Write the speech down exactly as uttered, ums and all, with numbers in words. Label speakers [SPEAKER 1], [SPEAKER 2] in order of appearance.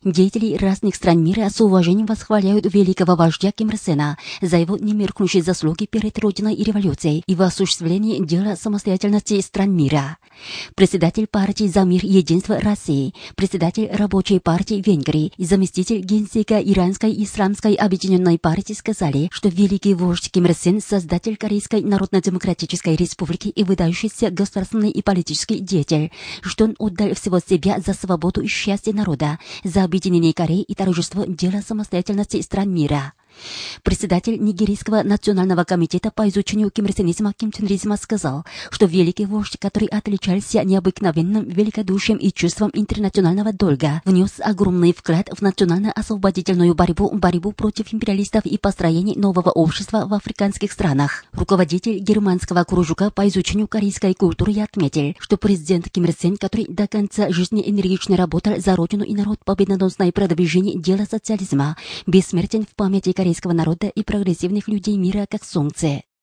[SPEAKER 1] Деятели разных стран мира с уважением восхваляют великого вождя Ким Ир Сена за его немеркнущие заслуги перед Родиной и революцией и в осуществлении дела самостоятельности стран мира. Председатель партии «За мир и единство России», председатель рабочей партии Венгрии и заместитель генсека Иранской Исламской объединенной партии сказали, что великий вождь Ким Ир Сен, создатель Корейской Народно-Демократической Республики и выдающийся государственный и политический деятель, что он отдал всего себя за свободу и счастье народа, за объединение Кореи и торжество дела самостоятельности стран мира. Председатель Нигерийского национального комитета по изучению кимрсенизма Ким Чен Ризма сказал, что великий вождь, который отличался необыкновенным великодушием и чувством интернационального долга, внес огромный вклад в национально-освободительную борьбу, борьбу против империалистов и построение нового общества в африканских странах. Руководитель германского кружка по изучению корейской культуры отметил, что президент Ким Ир Сен, который до конца жизни энергично работал за родину и народ, победоносное продвижение дела социализма, бессмертен в памяти корейского народа и прогрессивных людей мира как солнце.